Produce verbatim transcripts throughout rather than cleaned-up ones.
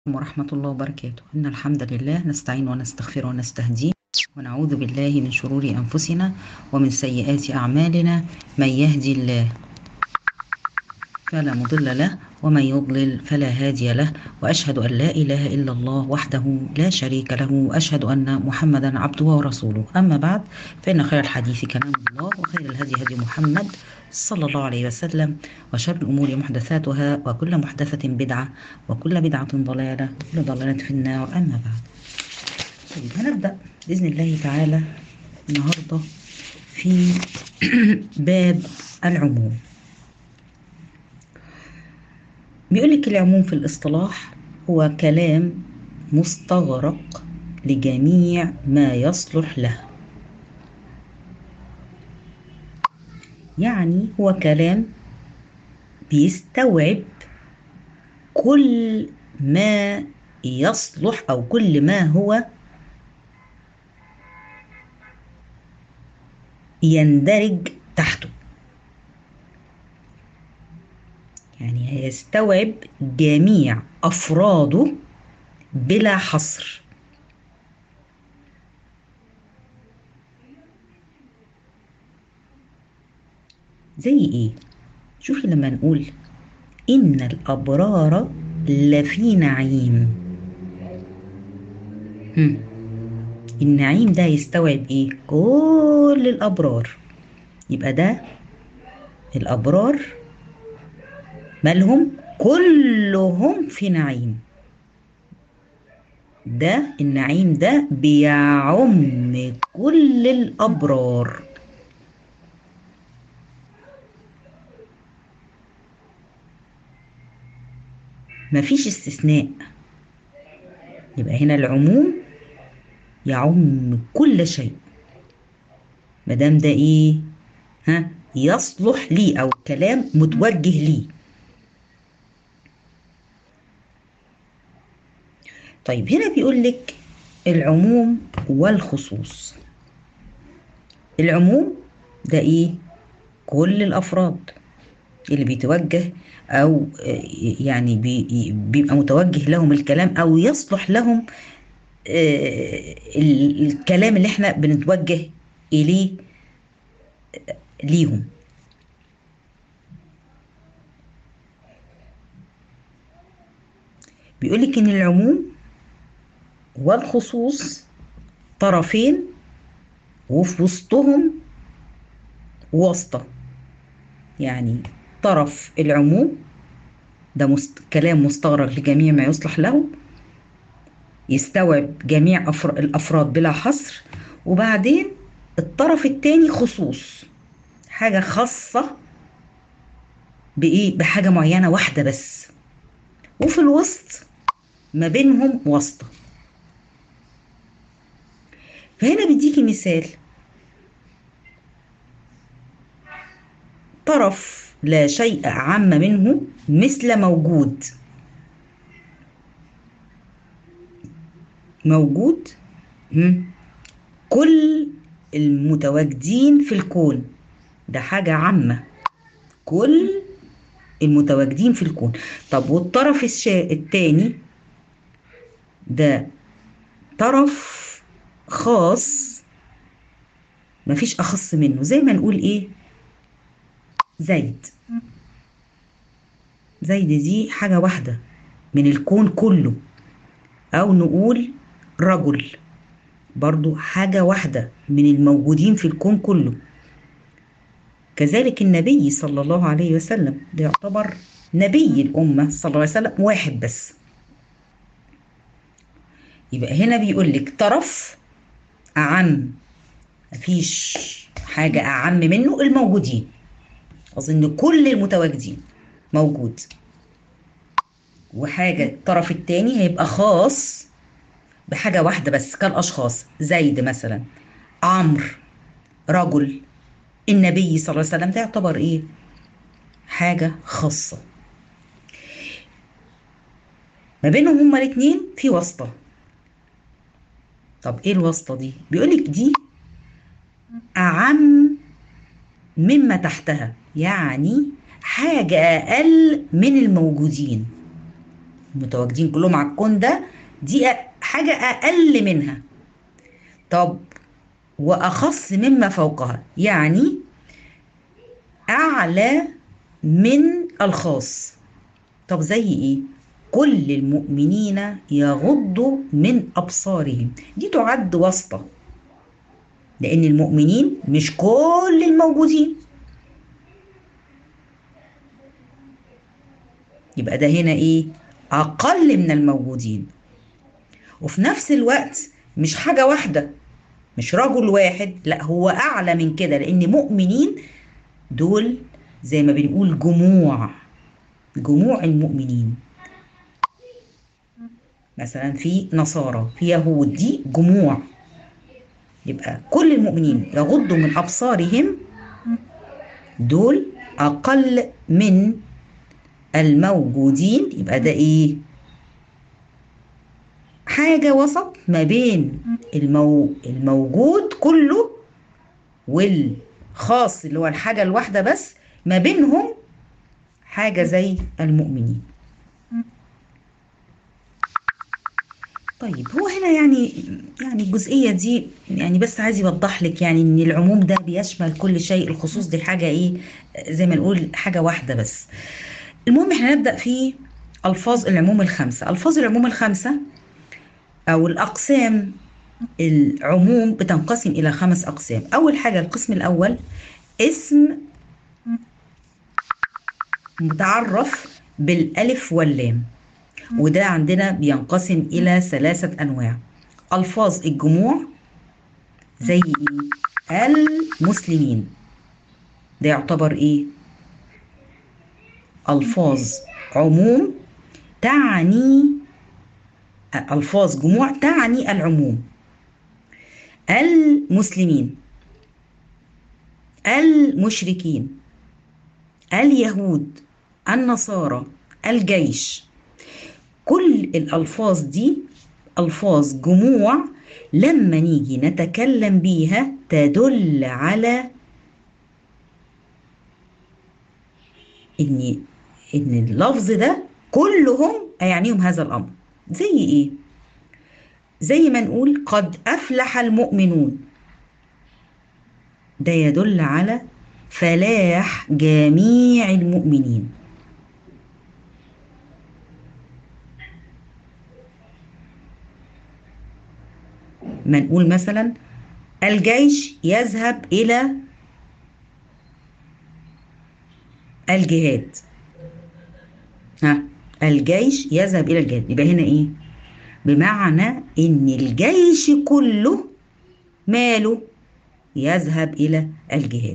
ورحمة الله وبركاته. إن الحمد لله نستعين ونستغفر ونستهديه ونعوذ بالله من شرور أنفسنا ومن سيئات أعمالنا. من يهدي الله فلا مضل له ومن يضلل فلا هادي له، وأشهد أن لا إله إلا الله وحده لا شريك له، وأشهد أن محمدا عبده ورسوله. أما بعد، فإن خير الحديث كلام الله، وخير الهدي هدي محمد صلى الله عليه وسلم، وشر الأمور محدثاتها، وكل محدثة بدعة، وكل بدعة ضلالة، وكل ضلالة في النار. أما بعد، طيب هنبدأ بإذن الله تعالى النهاردة في باب العموم. بيقولك العموم في الاصطلاح هو كلام مستغرق لجميع ما يصلح له، يعني هو كلام بيستوعب كل ما يصلح أو كل ما هو يندرج تحته، يعني هيستوعب جميع أفراده بلا حصر. زي إيه؟ شوفي لما نقول إن الأبرار لفي نعيم، هم. النعيم ده يستوعب إيه؟ كل الأبرار. يبقى ده الأبرار مالهم؟ كلهم في نعيم. ده النعيم ده بيعم كل الأبرار. مفيش استثناء. يبقى هنا العموم يعم كل شيء، مادام ده ايه؟ ها، يصلح لي او كلام متوجه لي. طيب هنا بيقول لك العموم والخصوص. العموم ده ايه؟ كل الافراد اللي بيتوجه او يعني بي بيبقى متوجه لهم الكلام او يصلح لهم آه، الكلام اللي احنا بنتوجه اليه ليهم. بيقولك ان العموم والخصوص طرفين، وفي وسطهم واسطة. يعني طرف العموم ده مست... كلام مستغرق لجميع ما يصلح له، يستوعب جميع أفر... الأفراد بلا حصر. وبعدين الطرف التاني خصوص، حاجة خاصة بإيه؟ بحاجة معينة واحدة بس. وفي الوسط ما بينهم واسطة. فهنا بيديكي مثال: طرف لا شيء أعم منه مثل موجود. موجود مم. كل المتواجدين في الكون، ده حاجة عامة، كل المتواجدين في الكون. طب والطرف الشا... التاني ده طرف خاص، مفيش أخص منه. زي ما نقول إيه؟ زيد. زيد دي حاجة واحدة من الكون كله. أو نقول رجل، برضو حاجة واحدة من الموجودين في الكون كله. كذلك النبي صلى الله عليه وسلم ده يعتبر نبي الأمة صلى الله عليه وسلم واحد بس. يبقى هنا بيقول لك طرف أعم، مفيش حاجة أعم منه، الموجودين. أظن كل المتواجدين موجود. وحاجة الطرف التاني هيبقى خاص بحاجة واحدة بس، كالأشخاص زيد مثلا، عمرو، رجل، النبي صلى الله عليه وسلم، ده يعتبر إيه؟ حاجة خاصة. ما بينهم هما الاتنين في واسطة. طب ايه الواسطة دي؟ بيقولك دي أعم مما تحتها، يعني حاجة أقل من الموجودين. متواجدين كلهم على الكون ده، دي حاجة أقل منها. طب وأخص مما فوقها، يعني أعلى من الخاص. طب زي إيه؟ كل المؤمنين يغضوا من أبصارهم، دي تعد واسطة، لأن المؤمنين مش كل الموجودين. يبقى ده هنا إيه؟ أقل من الموجودين. وفي نفس الوقت مش حاجة واحدة، مش رجل واحد، لا هو أعلى من كده، لأن مؤمنين دول زي ما بنقول جموع، جموع المؤمنين. مثلا في نصارى، في يهود، دي جموع. يبقى كل المؤمنين يغضوا من أبصارهم، دول أقل من الموجودين. يبقى ده إيه؟ حاجة وسط ما بين المو... الموجود كله والخاص اللي هو الحاجة الواحدة بس، ما بينهم حاجة زي المؤمنين. طيب هو هنا يعني يعني الجزئية دي يعني بس عايز يوضح لك يعني ان العموم ده بيشمل كل شيء، الخصوص دي حاجة ايه، زي ما نقول حاجة واحدة بس. المهم احنا نبدأ في ألفاظ العموم الخمسة. ألفاظ العموم الخمسة أو الأقسام العموم بتنقسم إلى خمس أقسام. أول حاجة القسم الأول اسم متعرف بالألف واللام، وده عندنا بينقسم إلى ثلاثة أنواع. ألفاظ الجموع زي إيه؟ المسلمين، ده يعتبر إيه؟ ألفاظ عموم تعني، ألفاظ جموع تعني العموم. المسلمين، المشركين، اليهود، النصارى، الجيش، كل الألفاظ دي ألفاظ جموع، لما نيجي نتكلم بيها تدل على إن إن اللفظ ده كلهم يعنيهم هذا الأمر. زي إيه؟ زي ما نقول قد أفلح المؤمنون، ده يدل على فلاح جميع المؤمنين. ما نقول مثلا الجيش يذهب إلى الجهاد، ها الجيش يذهب إلى الجهاد، يبقى هنا إيه؟ بمعنى إن الجيش كله ماله يذهب إلى الجهاد.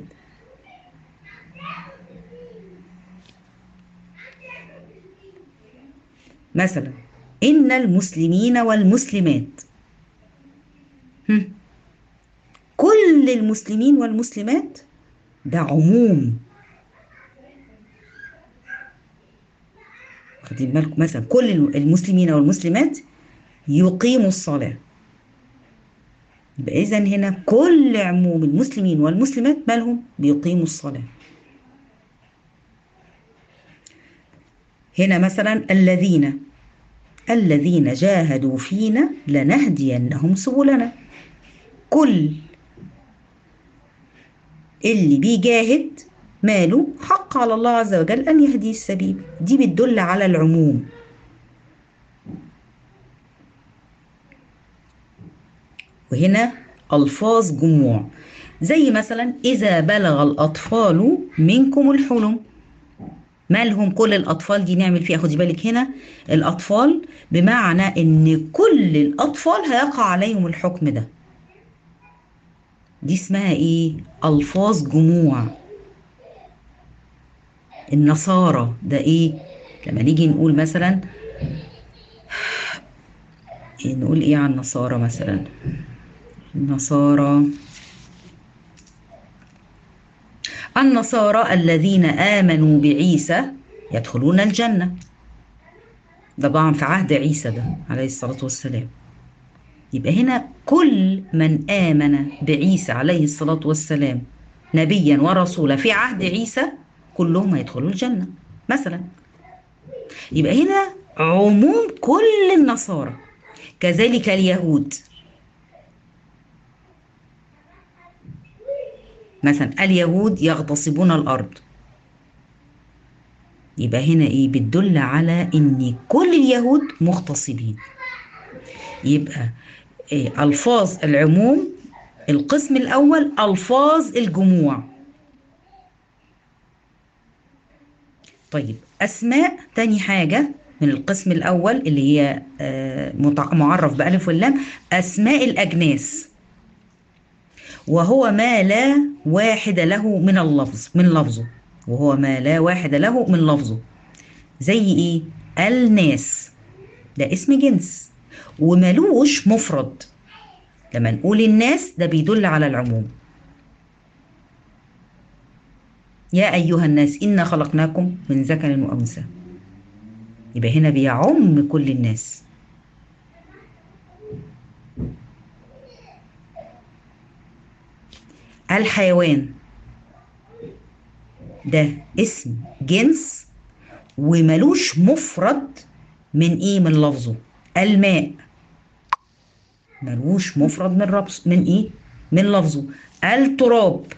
مثلا إن المسلمين والمسلمات، هم. كل المسلمين والمسلمات ده عموم. خدين بالكم، مثلا كل المسلمين والمسلمات يقيموا الصلاة، يبقى إذا هنا كل عموم المسلمين والمسلمات مالهم بيقيموا الصلاة. هنا مثلا الذين الذين جاهدوا فينا لنهدينهم سبلنا، كل اللي بيجاهد ماله حق على الله عز وجل أن يهدي السبيل، دي بتدل على العموم. وهنا ألفاظ جموع زي مثلا إذا بلغ الأطفال منكم الحلم، مالهم كل الأطفال دي نعمل فيها، خدي بالك هنا الأطفال بمعنى إن كل الأطفال هيقع عليهم الحكم ده، دي اسمها إيه؟ ألفاظ جموع. النصارى ده إيه؟ لما نيجي نقول مثلا نقول إيه عن النصارى مثلا؟ النصارى النصارى الذين آمنوا بعيسى يدخلون الجنة، ده طبعا في عهد عيسى ده عليه الصلاة والسلام. يبقى هنا كل من آمن بعيسى عليه الصلاة والسلام نبيا ورسولا في عهد عيسى كلهم هيدخلوا الجنة مثلا. يبقى هنا عموم كل النصارى. كذلك اليهود، مثلا اليهود يغتصبون الأرض، يبقى هنا إيه؟ بتدل على إن كل اليهود مغتصبين. يبقى إيه؟ ألفاظ العموم القسم الأول ألفاظ الجموع. طيب أسماء تاني حاجة من القسم الأول اللي هي آه، متع- معرف بألف واللام، أسماء الأجناس، وهو ما لا واحد له من اللفظ من لفظه، وهو ما لا واحد له من لفظه. زي إيه؟ الناس، ده اسم جنس وملوش مفرد. لما نقول الناس ده بيدل على العموم. يا أيها الناس إنا خلقناكم من ذكر وأنثى، يبقى هنا بيعم كل الناس. الحيوان ده اسم جنس وملوش مفرد من ايه؟ من لفظه. الماء ملوش مفرد من ربص من ايه؟ من لفظه. التراب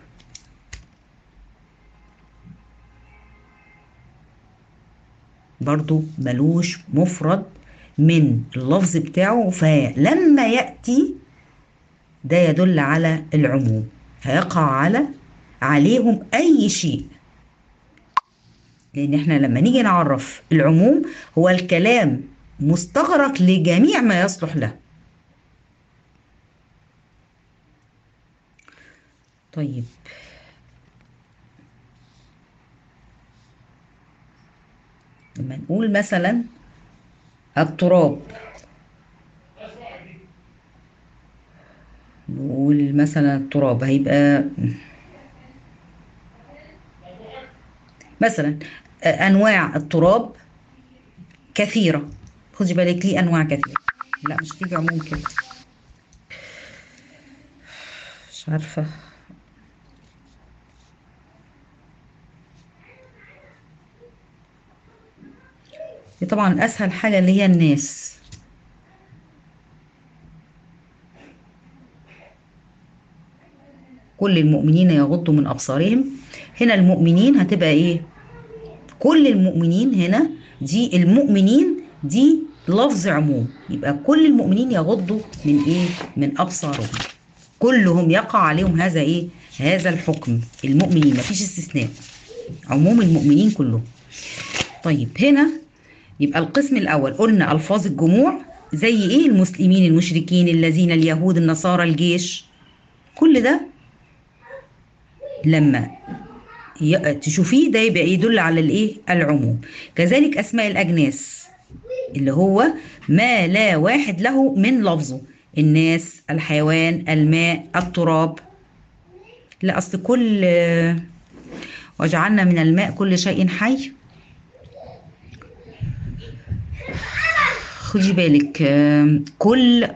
برضو ملوش مفرد من اللفظ بتاعه، فلما يأتي ده يدل على العموم، فيقع على عليهم أي شيء. لأن احنا لما نيجي نعرف العموم هو الكلام مستغرق لجميع ما يصلح له. طيب لما نقول مثلا التراب، نقول مثلا التراب هيبقى مثلا آه، أنواع التراب كثيرة. خدي بالك ليه أنواع كثيرة؟ لا مش تيجي عموم كده، مش عارفة. دي طبعا أسهل حاجة اللي هي الناس. كل المؤمنين يغضوا من أبصارهم، هنا المؤمنين هتبقى إيه؟ كل المؤمنين هنا، دي المؤمنين دي لفظ عموم، يبقى كل المؤمنين يغضوا من ايه؟ من ابصارهم. كلهم يقع عليهم هذا ايه؟ هذا الحكم، المؤمنين مفيش استثناء، عموم المؤمنين كلهم. طيب هنا يبقى القسم الاول قلنا الفاظ الجموع زي ايه؟ المسلمين، المشركين، الذين، اليهود، النصارى، الجيش. كل ده لما ي- تشوفيه ده يبقى يدل على الايه؟ العموم. كذلك اسماء الاجناس اللي هو ما لا واحد له من لفظه. الناس، الحيوان، الماء، التراب. لا اصل كل وجعلنا من الماء كل شيء حي. خدي بالك آم، كل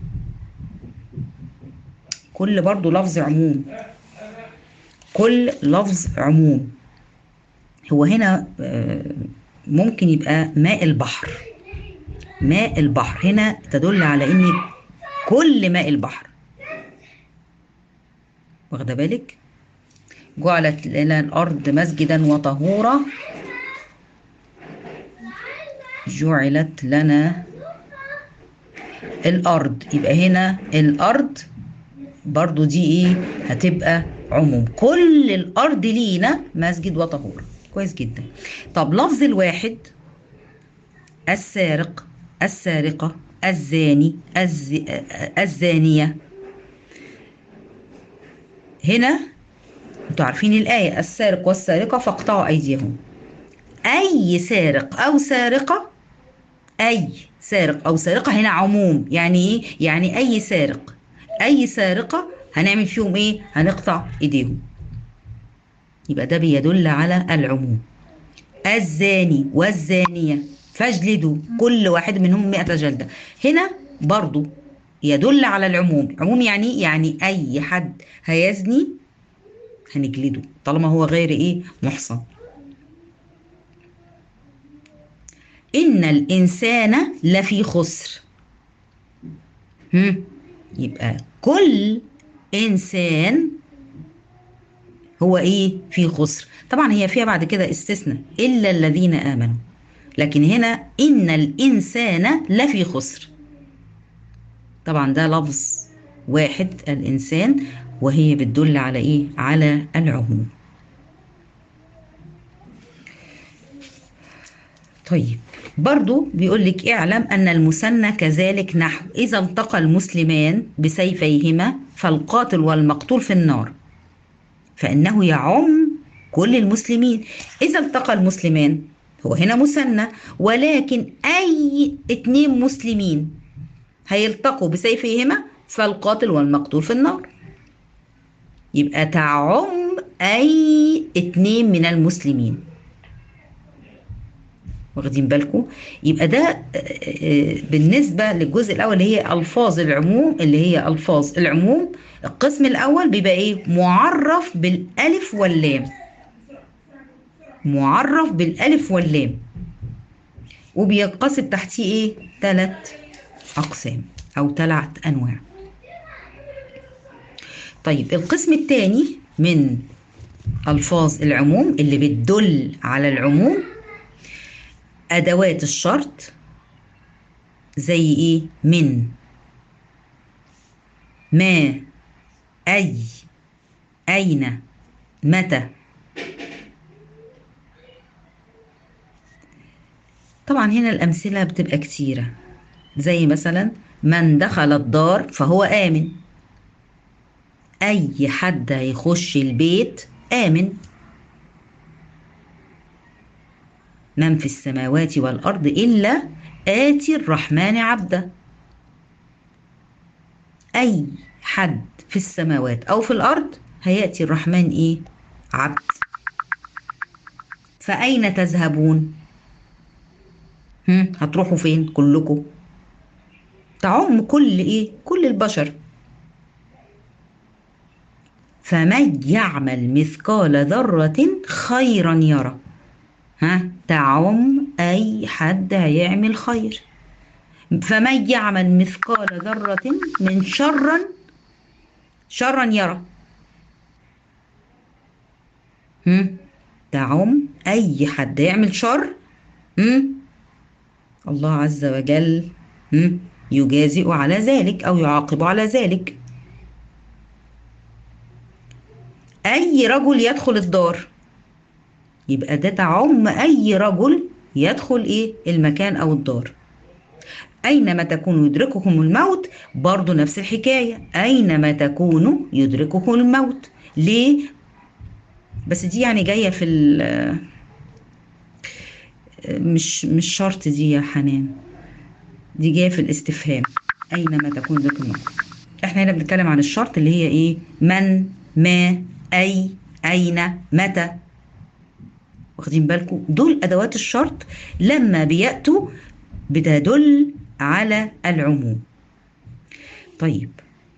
كل برضو لفظ عموم، كل لفظ عموم. هو هنا آه، ممكن يبقى ماء البحر. ماء البحر هنا تدل على ان كل ماء البحر، واخده بالك؟ جعلت لنا الارض مسجدا وطهورا، جعلت لنا الارض، يبقى هنا الارض برضو دي ايه؟ هتبقى عموم، كل الارض لينا مسجد وطهور. كويس جدا. طب لفظ الواحد، السارق، السارقة، الزاني، الز... الزانية. هنا انتوا عارفين الآية السارق والسارقة فاقطعوا أيديهم. أي سارق أو سارقة، أي سارق أو سارقة هنا عموم. يعني إيه؟ يعني أي سارق أي سارقة هنعمل فيهم إيه؟ هنقطع إيديهم. يبقى ده بيدل على العموم. الزاني والزانية فاجلدوا كل واحد منهم مئة جلدة. هنا برضو يدل على العموم. عموم يعني إيه؟ يعني أي حد هيزني هنجلده طالما هو غير إيه؟ محصن. إن الإنسان لفي خسر. هم؟ يبقى كل إنسان هو إيه؟ في خسر. طبعا هي فيها بعد كده استثناء إلا الذين آمنوا، لكن هنا إن الإنسان لفي خسر. طبعا ده لفظ واحد الإنسان، وهي بتدل على إيه؟ على العموم. طيب برضو بيقول لك اعلم أن المثنى كذلك نحو إذا التقى المسلمان بسيفيهما فالقاتل والمقتول في النار، فإنه يعم كل المسلمين. إذا التقى المسلمان هو هنا مثنى، ولكن أي اتنين مسلمين هيلتقوا بسيفيهما فالقاتل والمقتول في النار، يبقى تعم أي اتنين من المسلمين. واخدين بالكم؟ يبقى ده بالنسبة للجزء الأول اللي هي ألفاظ العموم، اللي هي ألفاظ العموم. القسم الأول بيبقى إيه؟ معرف بالألف واللام، معرف بالألف واللام، وبينقسم تحتيه إيه؟ ثلاث أقسام أو ثلاث أنواع. طيب القسم الثاني من ألفاظ العموم اللي بتدل على العموم أدوات الشرط، زي إيه؟ من، ما، أي، أين، متى. طبعا هنا الأمثلة بتبقى كتيرة، زي مثلا من دخل الدار فهو آمن، أي حد هيخش البيت آمن. من في السماوات والأرض إلا آتي الرحمن عبدا. أي حد في السماوات أو في الأرض هيأتي الرحمن إيه؟ عبد. فأين تذهبون؟ هم؟ هتروحوا فين كلكم؟ تعم كل إيه؟ كل البشر. فمن يعمل مثقال ذرة خيرا يرى. ها؟ تعم أي حد هيعمل خير. فمن يعمل مثقال ذرة من شرا شرا يرى. هم؟ تعم أي حد يعمل شر. هم؟ الله عز وجل هم؟ يجازئ على ذلك أو يعاقب على ذلك. أي رجل يدخل الدار، يبقى ده تعم أي رجل يدخل إيه؟ المكان أو الدار. أينما تكونوا يدرككم الموت، برضو نفس الحكاية، أينما تكونوا يدرككم الموت. ليه؟ بس دي يعني جاية في ال مش مش شرط دي يا حنان، دي جاية في الاستفهام، أينما تكون يدرككم الموت. احنا هنا بنتكلم عن الشرط اللي هي إيه؟ من، ما، أي، أين، متى. واخدين بالكم؟ دول أدوات الشرط لما بيأتوا بتدل على العموم. طيب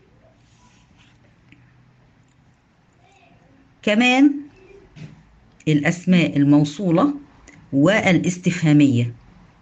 كمان الأسماء الموصولة والاستفهامية،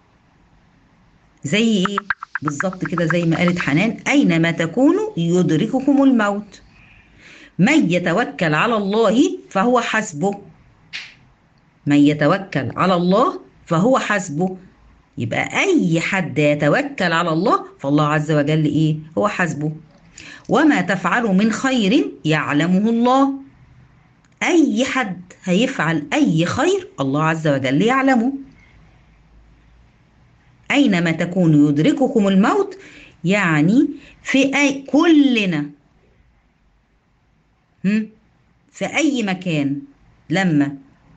زي إيه؟ بالظبط كده زي ما قالت حنان، أينما تكونوا يدرككم الموت. من يتوكل على الله فهو حسبه. من يتوكل على الله فهو حسبه، يبقى أي حد يتوكل على الله فالله عز وجل إيه؟ هو حسبه. وما تفعلوا من خير يعلمه الله. أي حد هيفعل أي خير الله عز وجل يعلمه. أينما تكونوا يدرككم الموت، يعني في أي كلنا هم؟ في أي مكان لما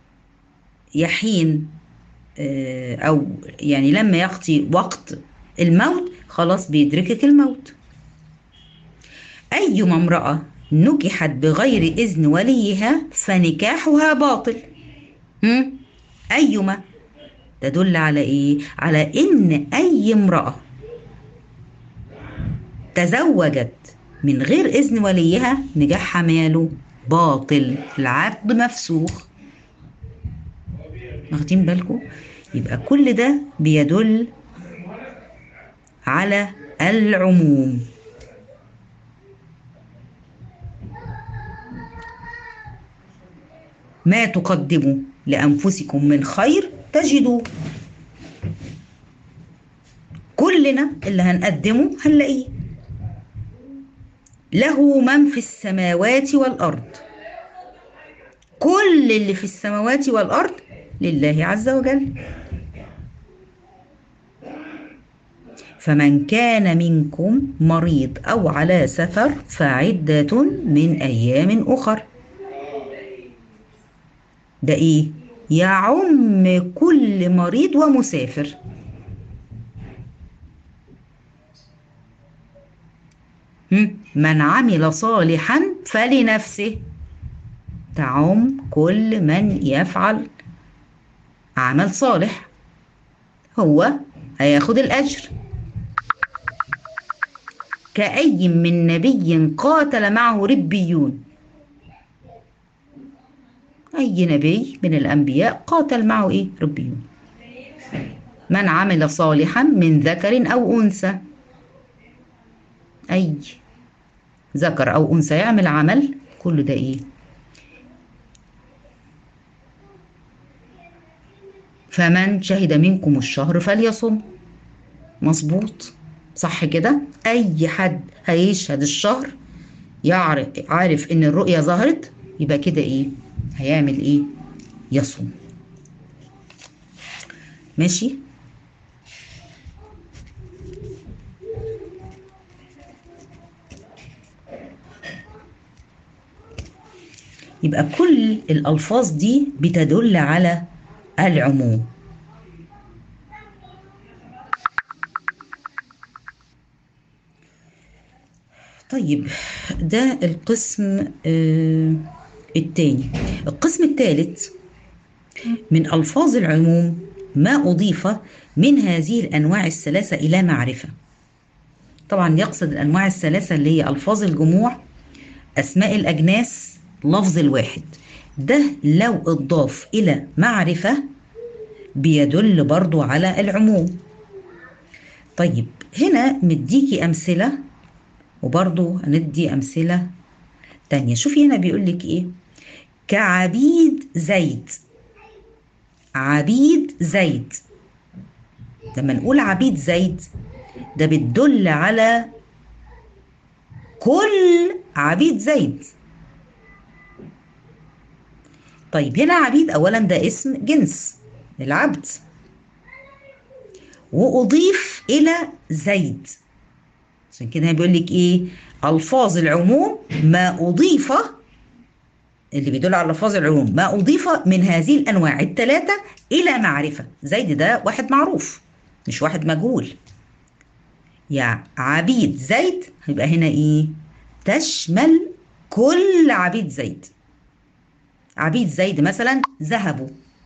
يحين أو يعني لما يقضي وقت الموت خلاص بيدركك الموت. أيما امرأة نكحت بغير إذن وليها فنكاحها باطل. هم؟ أيما تدل على إيه؟ على إن أي امرأة تزوجت من غير إذن وليها نكاحها ماله؟ باطل، العقد مفسوخ. واخدين بالكم؟ يبقى كل ده بيدل على العموم. ما تقدموا لأنفسكم من خير تجدوه. كلنا اللي هنقدمه هنلاقيه. له من في السماوات والأرض. كل اللي في السماوات والأرض لله عز وجل. فمن كان منكم مريض أو على سفر فعدة من أيام أخر. ده إيه؟ يعم كل مريض ومسافر. من عمل صالحا فلنفسه. تعم كل من يفعل عمل صالح، هو هياخد الأجر. كأي من نبي قاتل معه ربيون. أي نبي من الأنبياء قاتل معه إيه؟ ربيون. من عمل صالحا من ذكر أو أنثى. أي ذكر أو أنثى يعمل عمل، كل ده إيه؟ فمن شهد منكم الشهر فليصم. مظبوط، صح كده. أي حد هيشهد الشهر يعرف عارف إن الرؤية ظهرت، يبقى كده إيه؟ هيعمل إيه؟ يصوم. ماشي. يبقى كل الألفاظ دي بتدل على العموم. طيب، ده القسم آه الثاني. القسم الثالث من ألفاظ العموم ما أضيف من هذه الأنواع الثلاثة إلى معرفة. طبعا يقصد الأنواع الثلاثة اللي هي ألفاظ الجموع، أسماء الأجناس، لفظ الواحد. ده لو اضاف إلى معرفة بيدل برضو على العموم. طيب، هنا مديكي أمثلة وبرضو هندي أمثلة تانية. شوفي هنا بيقول لك إيه؟ كعبيد زيد. عبيد زيد، لما نقول عبيد زيد ده بتدل على كل عبيد زيد. طيب، هنا عبيد أولا ده اسم جنس العبد، وأضيف إلى زيد. عشان كده بيقول لك إيه؟ ألفاظ العموم ما أضيف، اللي بيدل على ألفاظ العموم ما أضيف من هذه الأنواع الثلاثة إلى معرفة. زيد ده واحد معروف مش واحد مجهول. يعني عبيد زيد يبقى هنا إيه؟ تشمل كل عبيد زيد. عبيد زيد مثلا ذهبوا،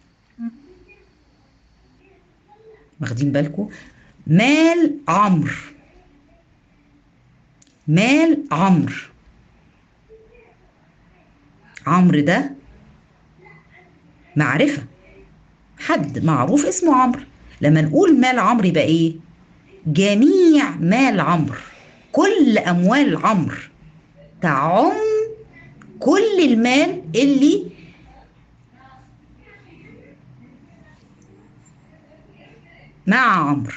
واخدين بالكم؟ مال عمرو، مال عمرو. عمرو ده معرفة، حد معروف اسمه عمرو. لما نقول مال عمرو يبقى ايه؟ جميع مال عمرو، كل اموال عمرو، تعم كل المال اللي مع عمرو.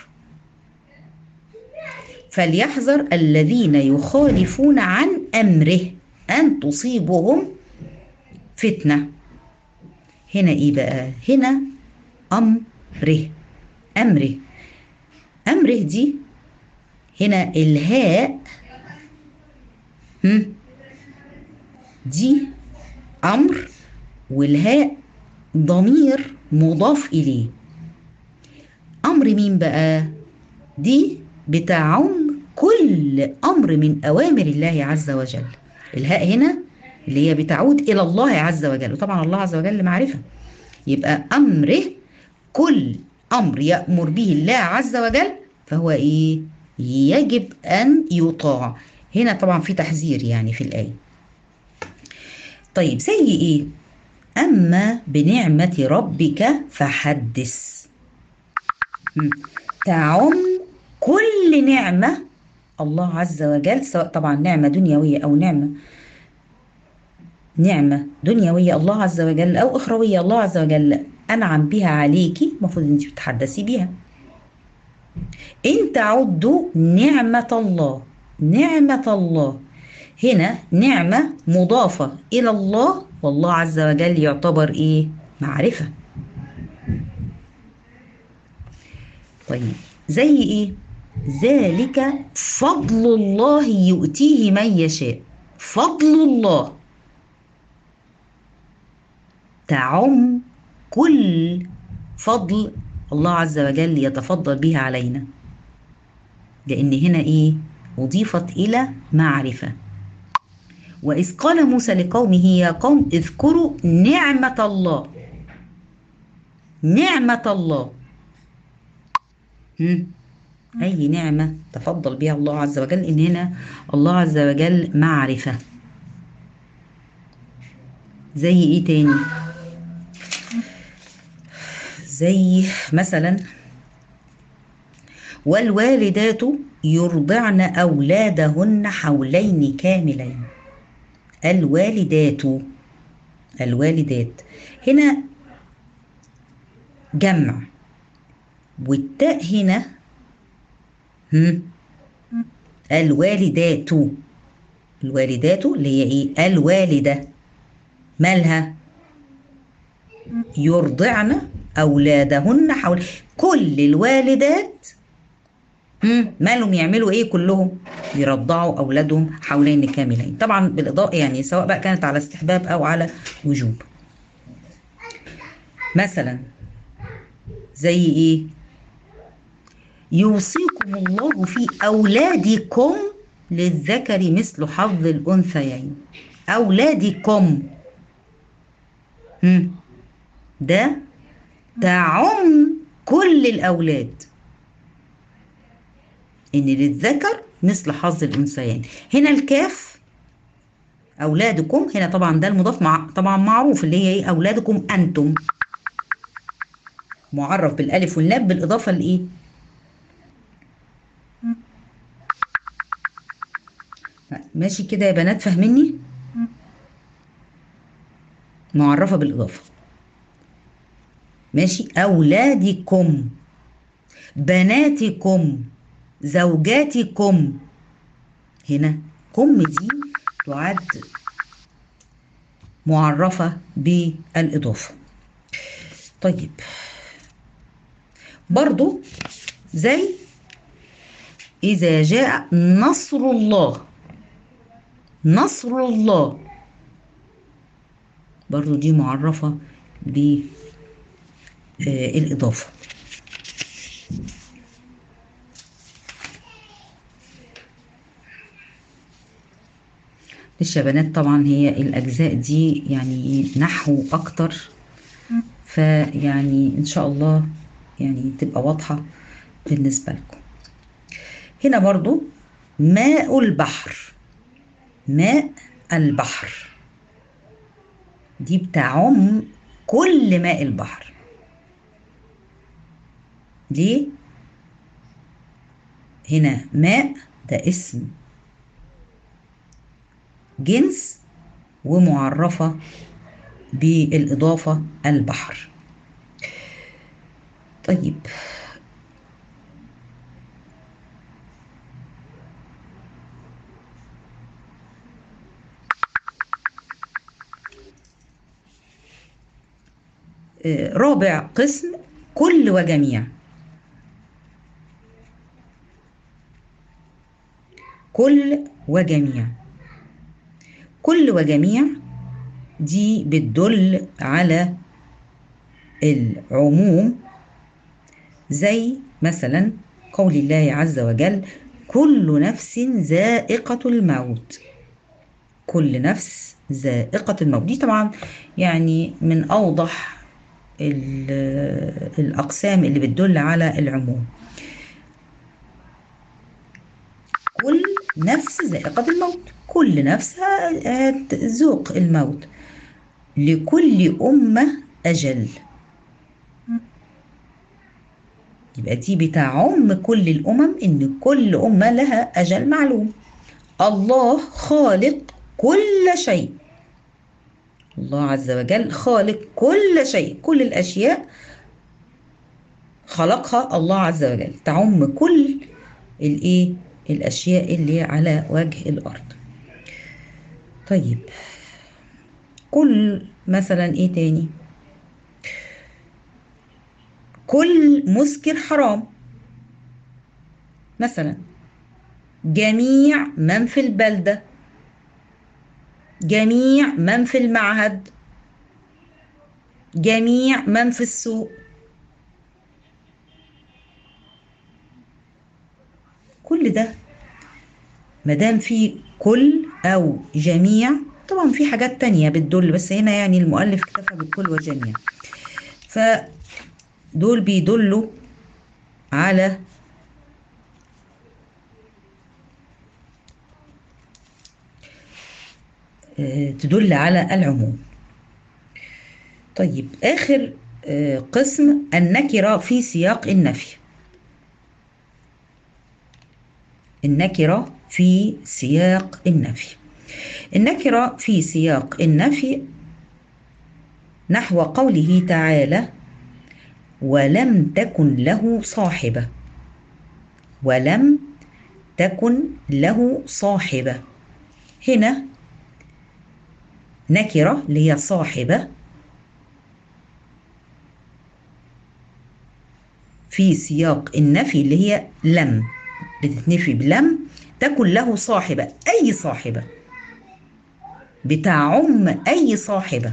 فليحذر الذين يخالفون عن امره ان تصيبهم فتنة. هنا ايه بقى؟ هنا امره، امره، امره دي هنا الهاء هم دي امر، والهاء ضمير مضاف اليه. امر مين بقى؟ دي بتعم كل امر من اوامر الله عز وجل. الهاء هنا اللي هي بتعود الى الله عز وجل، وطبعا الله عز وجل معرفة. يبقى امره كل امر يأمر به الله عز وجل فهو ايه؟ يجب ان يطاع. هنا طبعا في تحذير يعني في الآية. طيب، زي ايه؟ اما بنعمة ربك فحدث. مم. تعم كل نعمة الله عز وجل، سواء طبعا نعمة دنيوية أو نعمة نعمة دنيوية الله عز وجل أو أخروية الله عز وجل أنعم بها عليكي، المفروض أنت بتتحدثي بيها. إن تعدوا نعمة الله، نعمة الله هنا نعمة مضافة إلى الله، والله عز وجل يعتبر إيه؟ معرفة. طيب زي إيه؟ ذلك فضل الله يؤتيه من يشاء. فضل الله تعم كل فضل الله عز وجل يتفضل به علينا، لأن هنا إيه؟ أضيفت إلى معرفة. وإذ قال موسى لقومه يا قوم اذكروا نعمة الله، نعمة الله. هم؟ أي نعمة تفضل بها الله عز وجل؟ إن هنا الله عز وجل معرفة. زي إيه تاني؟ زي مثلا والوالدات يرضعن أولادهن حولين كاملين. الوالدات، الوالدات هنا جمع، والتاء هنا هم الوالدات. الوالدات اللي هي ايه؟ الوالدة مالها؟ يرضعن أولادهن حول. كل الوالدات هم مالهم يعملوا ايه؟ كلهم يرضعوا أولادهم حولين كاملين، طبعا بالإضاءة يعني سواء بقى كانت على استحباب أو على وجوب. مثلا زي ايه؟ يوصيكم الله في أولادكم للذكر مثل حظ الأنثيين. أولادكم هم ده تعم كل الأولاد، إن للذكر مثل حظ الأنثيين. هنا الكاف أولادكم، هنا طبعا ده المضاف مع طبعا معروف اللي هي إيه؟ أولادكم أنتم، معرف بالألف واللام بالإضافة لإيه؟ ماشي كده يا بنات فاهميني؟ معرفة بالإضافة. ماشي، أولادكم، بناتكم، زوجاتكم. هنا كم دي تعد معرفة بالإضافة. طيب برضو زي إذا جاء نصر الله، نصر الله برضو دي معرفة بالإضافة. للشبانات طبعا هي الأجزاء دي يعني نحو أكتر، فيعني إن شاء الله يعني تبقى واضحة بالنسبة لكم. هنا برضو ماء البحر، ماء البحر دي بتعم كل ماء البحر. ليه؟ هنا ماء ده اسم جنس ومعرفة بالإضافة البحر. طيب رابع قسم كل وجميع. كل وجميع، كل وجميع دي بتدل على العموم، زي مثلا قول الله عز وجل كل نفس ذائقة الموت. كل نفس ذائقة الموت دي طبعا يعني من أوضح الأقسام اللي بتدل على العموم. كل نفس ذائقة الموت، كل نفس ذوق الموت. لكل أمة أجل، يبقى دي بتعم كل الأمم، إن كل أمة لها أجل معلوم. الله خالق كل شيء، الله عز وجل خالق كل شيء، كل الأشياء خلقها الله عز وجل، تعم كل الإيه الأشياء اللي على وجه الأرض. طيب كل مثلا إيه تاني؟ كل مسكر حرام مثلا، جميع من في البلدة، جميع من في المعهد، جميع من في السوق، كل ده مادام في كل أو جميع. طبعا في حاجات تانية بتدل، بس هنا يعني المؤلف اكتفى بالكل والجميع، فدول بيدلوا على آه، تدل على العموم. طيب آخر آه، قسم النكرة في سياق النفي. النكرة في سياق النفي، النكرة في سياق النفي نحو قوله تعالى: ولم تكن له صاحبة، ولم تكن له صاحبة. هنا نكرة اللي هي صاحبة في سياق النفي اللي هي لم، بتتنفي بلم. تكن له صاحبة، أي صاحبة، بتعم أي صاحبة،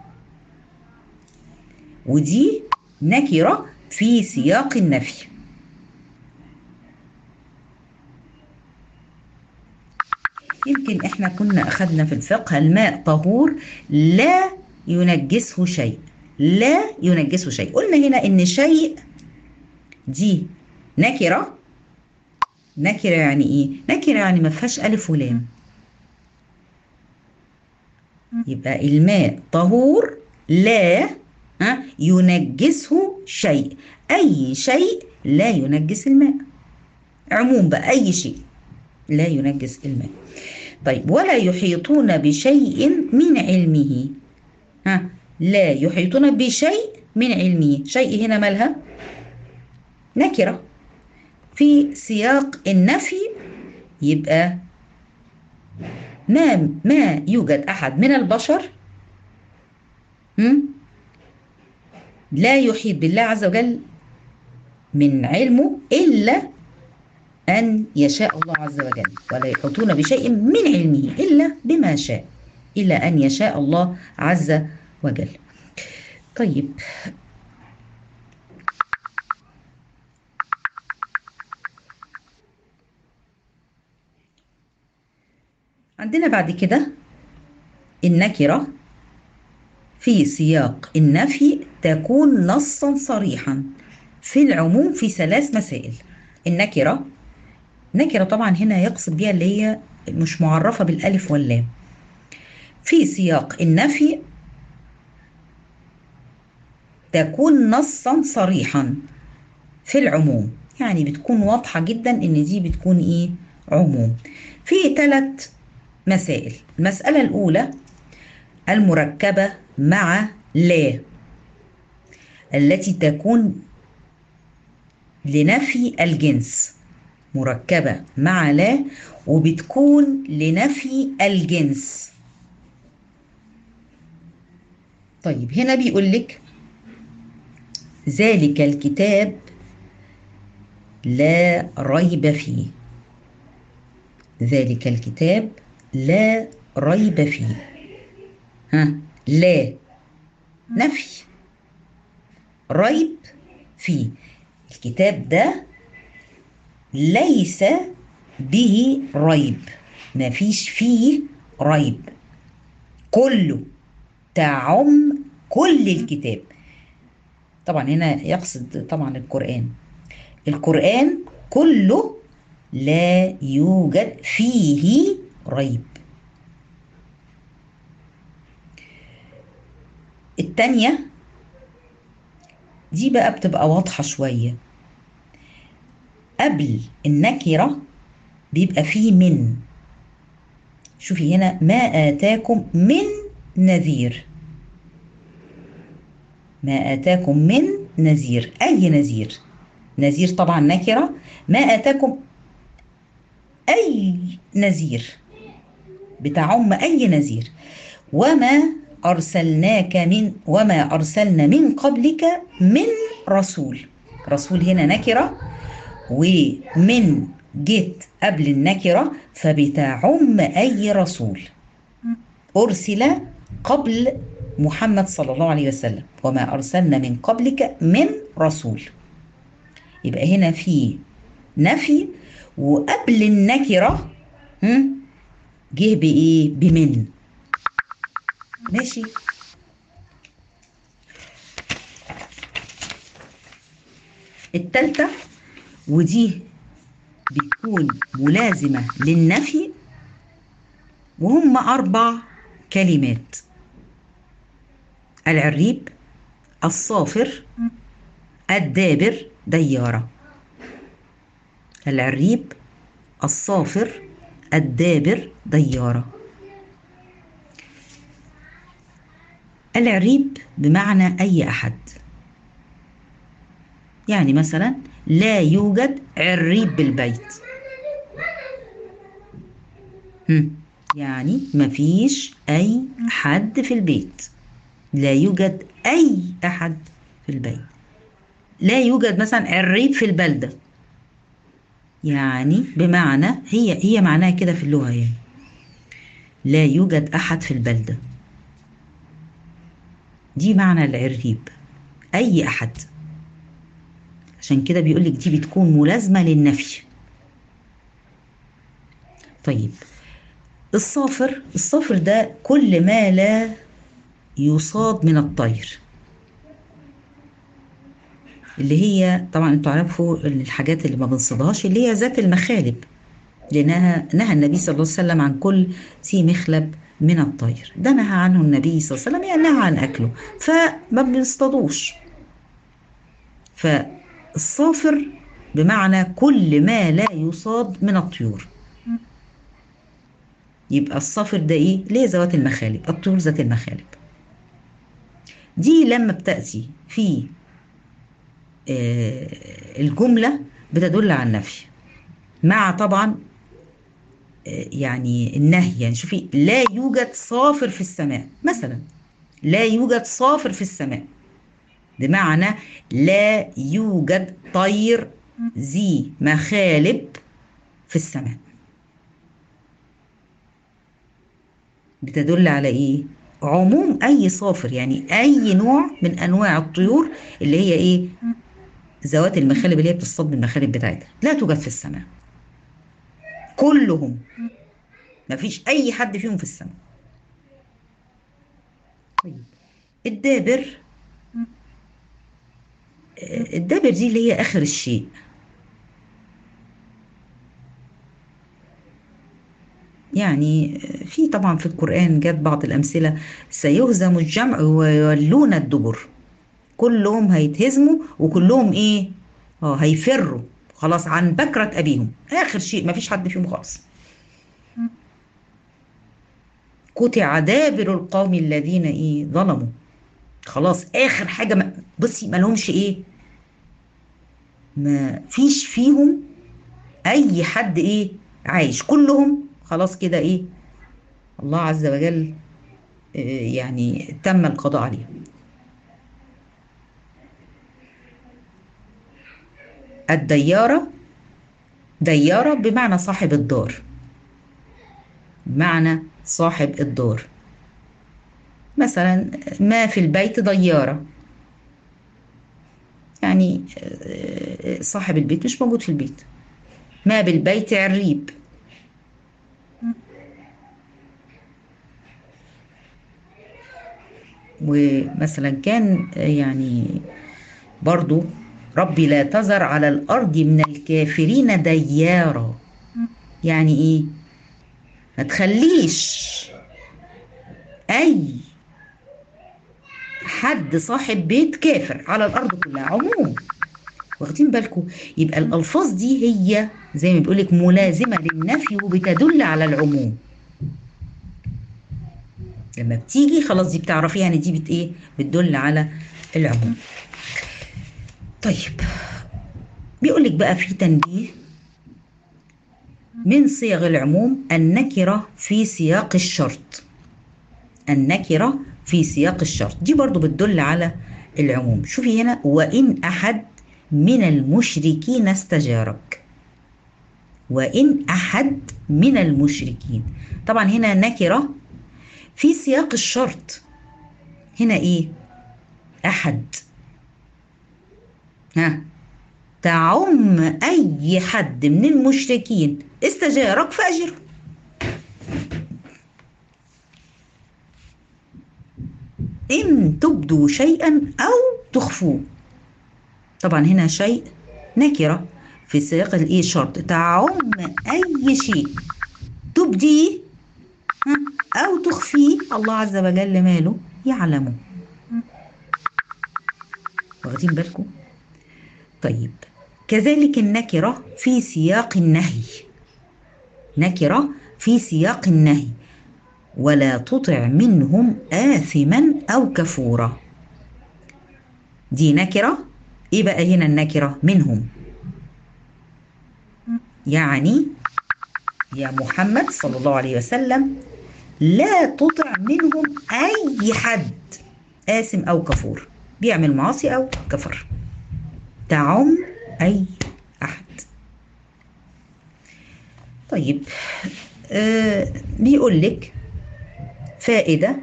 ودي نكرة في سياق النفي. يمكن احنا كنا أخذنا في الفقه الماء طهور لا ينجسه شيء، لا ينجسه شيء. قلنا هنا إن شيء دي نكرة. نكرة يعني إيه؟ نكرة يعني ما فيهاش ألف ولام. يبقى الماء طهور لا ها ينجسه شيء، أي شيء لا ينجس الماء، عموم بقى أي شيء لا ينجس الماء. طيب ولا يحيطون بشيء من علمه، ها لا يحيطون بشيء من علمه، شيء هنا مالها نكرة في سياق النفي، يبقى ما ما يوجد أحد من البشر هم؟ لا يحيط بالله عز وجل من علمه إلا أن يشاء الله عز وجل، ولا يحيطون بشيء من علمه إلا بما شاء، إلا أن يشاء الله عز وجل. طيب عندنا بعد كده النكرة في سياق النفي تكون نصا صريحا في العموم في ثلاث مسائل. النكرة، نكرة طبعا هنا يقصد بها اللي هي مش معرفة بالألف واللام. في سياق النفي تكون نصا صريحا في العموم، يعني بتكون واضحة جدا إن دي بتكون إيه عموم في ثلاث مسائل. المسألة الأولى المركبة مع لا، التي تكون لنفي الجنس، مركبة مع لا وبتكون لنفي الجنس. طيب هنا بيقول لك ذلك الكتاب لا ريب فيه، ذلك الكتاب لا ريب فيه، ها لا نفي، ريب فيه، الكتاب ده ليس به ريب، ما فيش فيه ريب، كله تعم كل الكتاب. طبعا هنا يقصد طبعا القرآن، القرآن كله لا يوجد فيه ريب. التانية دي بقى بتبقى واضحة شوية، قبل النكرة بيبقى فيه من. شوفي هنا ما آتاكم من نذير، ما آتاكم من نذير، أي نذير؟ نذير طبعا نكرة، ما آتاكم أي نذير، بتعم أي نذير. وما أرسلناك من وما أرسلنا من قبلك من رسول. رسول هنا نكرة، ومن جيت قبل النكرة فبتعم أي رسول أرسل قبل محمد صلى الله عليه وسلم. وما أرسلنا من قبلك من رسول، يبقى هنا في نفي، وقبل النكرة هم، جه بإيه؟ بمن. ماشي. التالتة ودي بتكون ملازمة للنفي، وهم أربع كلمات: العريب، الصافر، الدابر، ديارة. العريب، الصافر، الدابر، ديارة. العريب بمعنى أي أحد، يعني مثلا لا يوجد عريب بالبيت، هم. يعني مفيش أي حد في البيت، لا يوجد أي أحد في البيت. لا يوجد مثلا عريب في البلدة، يعني بمعنى هي هي معناها كده في اللغة، يعني لا يوجد أحد في البلدة، دي معنى العريب، أي أحد. عشان كده بيقولك دي بتكون ملازمة للنفي. طيب الصافر، الصافر ده كل ما لا يصاد من الطير، اللي هي طبعا انتوا عارفوا الحاجات اللي ما بنصيدهاش اللي هي ذات المخالب، لأنها نهى النبي صلى الله عليه وسلم عن كل ذي مخلب من الطير، ده نهى عنه النبي صلى الله عليه وسلم، يعني نهى عن أكله، فما بنصطادوش. فالصافر بمعنى كل ما لا يصاد من الطيور، يبقى الصافر ده ايه؟ ليه ذوات المخالب، الطيور ذات المخالب. دي لما بتأتي في آه الجملة بتدل على النفي، مع طبعا آه يعني النهي. يعني شوفي، لا يوجد صافر في السماء مثلا، لا يوجد صافر في السماء بمعنى لا يوجد طير ذي مخالب في السماء. بتدل على ايه؟ عموم اي صافر، يعني اي نوع من انواع الطيور اللي هي ايه؟ ذوات المخالب، اللي هي بتصطاد بالمخالب بتاعتها، لا توجد في السماء، كلهم، ما فيش اي حد فيهم في السماء. طيب الدابر، آه، الدابر دي اللي هي اخر الشيء، يعني آه، في طبعا في القرآن جت بعض الأمثلة: سيهزم الجمع ويولون الدبر. كلهم هيتهزموا وكلهم ايه؟ اه هيفروا خلاص عن بكرة أبيهم، آخر شيء ما فيش حد فيهم خالص. قطع دابر القوم الذين ايه؟ ظلموا. خلاص آخر حاجة، ما بصي ما لهمش ايه؟ ما فيش فيهم أي حد ايه؟ عايش، كلهم خلاص كده ايه؟ الله عز وجل آه، يعني تم القضاء عليهم. الديارة، ديارة بمعنى صاحب الدار، بمعنى صاحب الدار. مثلا ما في البيت ديارة، يعني آه، صاحب البيت مش موجود في البيت. ما بالبيت عريب. ومثلا كان آه، يعني برضو ربي لا تذر على الأرض من الكافرين ديارا، يعني إيه؟ ما تخليش أي حد صاحب بيت كافر على الأرض كلها، عموم واخدين بالكم؟ يبقى الألفاظ دي هي زي ما بيقولك ملازمة للنفي وبتدل على العموم. لما بتيجي خلاص دي بتعرفيها يعني دي بت ايه، بتدل على العموم. طيب بيقولك بقى في تنبيه من صيغ العموم النكرة في سياق الشرط. النكرة في سياق الشرط دي برضو بتدل على العموم. شوفي هنا، وإن أحد من المشركين استجارك. وإن أحد من المشركين، طبعا هنا نكرة في سياق الشرط. هنا إيه؟ أحد. ها، تعم أي حد من المشركين استجارك فأجره. إن تبدوا شيئا أو تخفوه. طبعا هنا شيء نكرة في سياق الإيه شرط، تعم أي شيء تبديه أو تخفيه الله عز وجل ماله يعلمه. واخدين بالكم؟ طيب كذلك النكرة في سياق النهي. نكرة في سياق النهي، ولا تطع منهم آثما أو كفورا. دي نكرة. إيه بقى هنا النكرة؟ منهم، يعني يا محمد صلى الله عليه وسلم لا تطع منهم أي حد آثم أو كفور، بيعمل معاصي أو كفر، تعم أي أحد. طيب آه بيقول لك فائدة،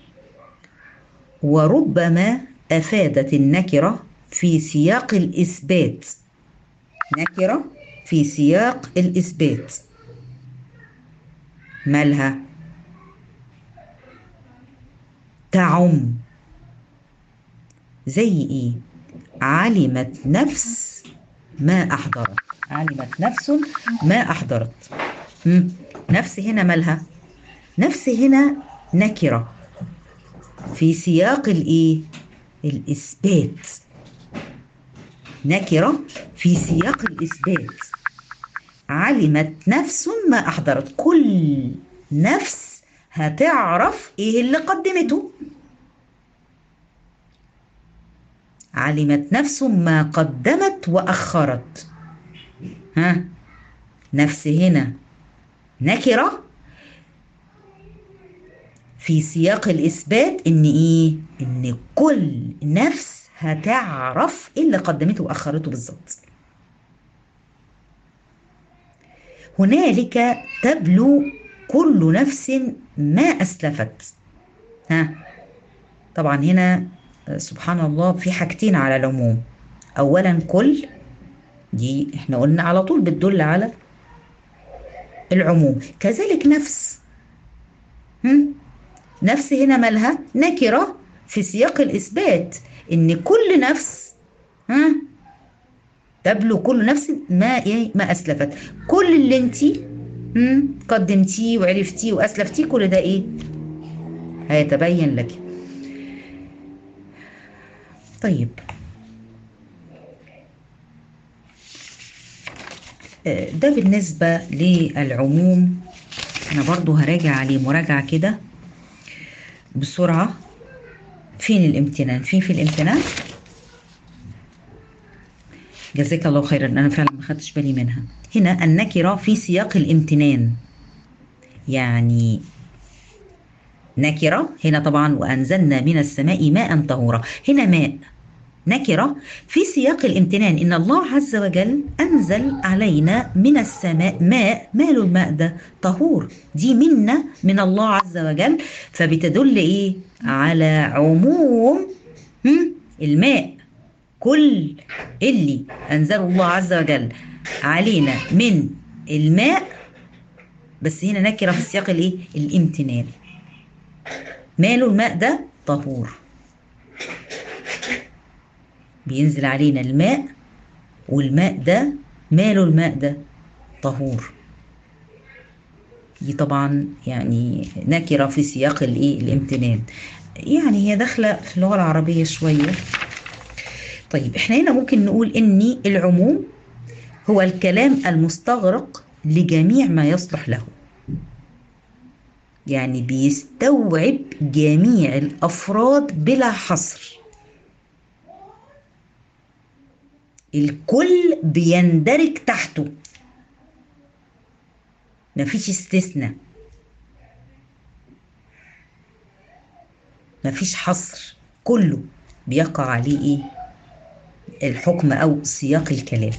وربما أفادت النكرة في سياق الإثبات. نكرة في سياق الإثبات مالها؟ تعم. زي إيه؟ علمت نفس ما أحضرت. علمت نفس ما أحضرت. مم. نفس هنا مالها؟ نفس هنا نكرة في سياق الإيه؟ الإثبات. نكرة في سياق الإثبات. علمت نفس ما أحضرت، كل نفس هتعرف إيه اللي قدمته. علمت نفس ما قدمت وأخرت. ها، نفس هنا نكرة في سياق الإثبات، إن إيه؟ إن كل نفس هتعرف إيه اللي قدمته وأخرته بالظبط. هنالك تبلو كل نفس ما أسلفت. ها، طبعا هنا سبحان الله في حاجتين على العموم. أولا كل، دي احنا قلنا على طول بتدل على العموم. كذلك نفس. هم؟ نفس هنا مالها؟ نكرة في سياق الإثبات، إن كل نفس ها تبلو كل نفس ما إيه ما أسلفت. كل اللي انتي قدمتيه وعرفتيه وأسلفتيه كل ده إيه هيتبين لك. طيب ده بالنسبة للعموم. أنا برضو هراجع عليه مراجعة كده بسرعة. فين الامتنان؟ فين في الامتنان؟ جزاك الله خيرا، أنا فعلا ما خدتش بالي منها. هنا النكرة في سياق الامتنان، يعني نكرة هنا طبعا وأنزلنا من السماء ماء طهورا. هنا ماء نكرة في سياق الامتنان، إن الله عز وجل أنزل علينا من السماء ماء. ماله الماء ده؟ طهور. دي منة من الله عز وجل، فبتدل إيه؟ على عموم الماء. كل اللي أنزله الله عز وجل علينا من الماء، بس هنا نكرة في سياق الإيه؟ الامتنان. ماله الماء ده؟ طهور. بينزل علينا الماء، والماء ده ماله الماء ده؟ طهور. دي طبعا يعني نكرة في سياق الايه الامتنان، يعني هي داخلة في اللغة العربية شوية. طيب احنا هنا ممكن نقول ان العموم هو الكلام المستغرق لجميع ما يصلح له، يعني بيستوعب جميع الافراد بلا حصر، الكل بيندرج تحته، مفيش استثناء، مفيش حصر، كله بيقع عليه ايه الحكم او سياق الكلام.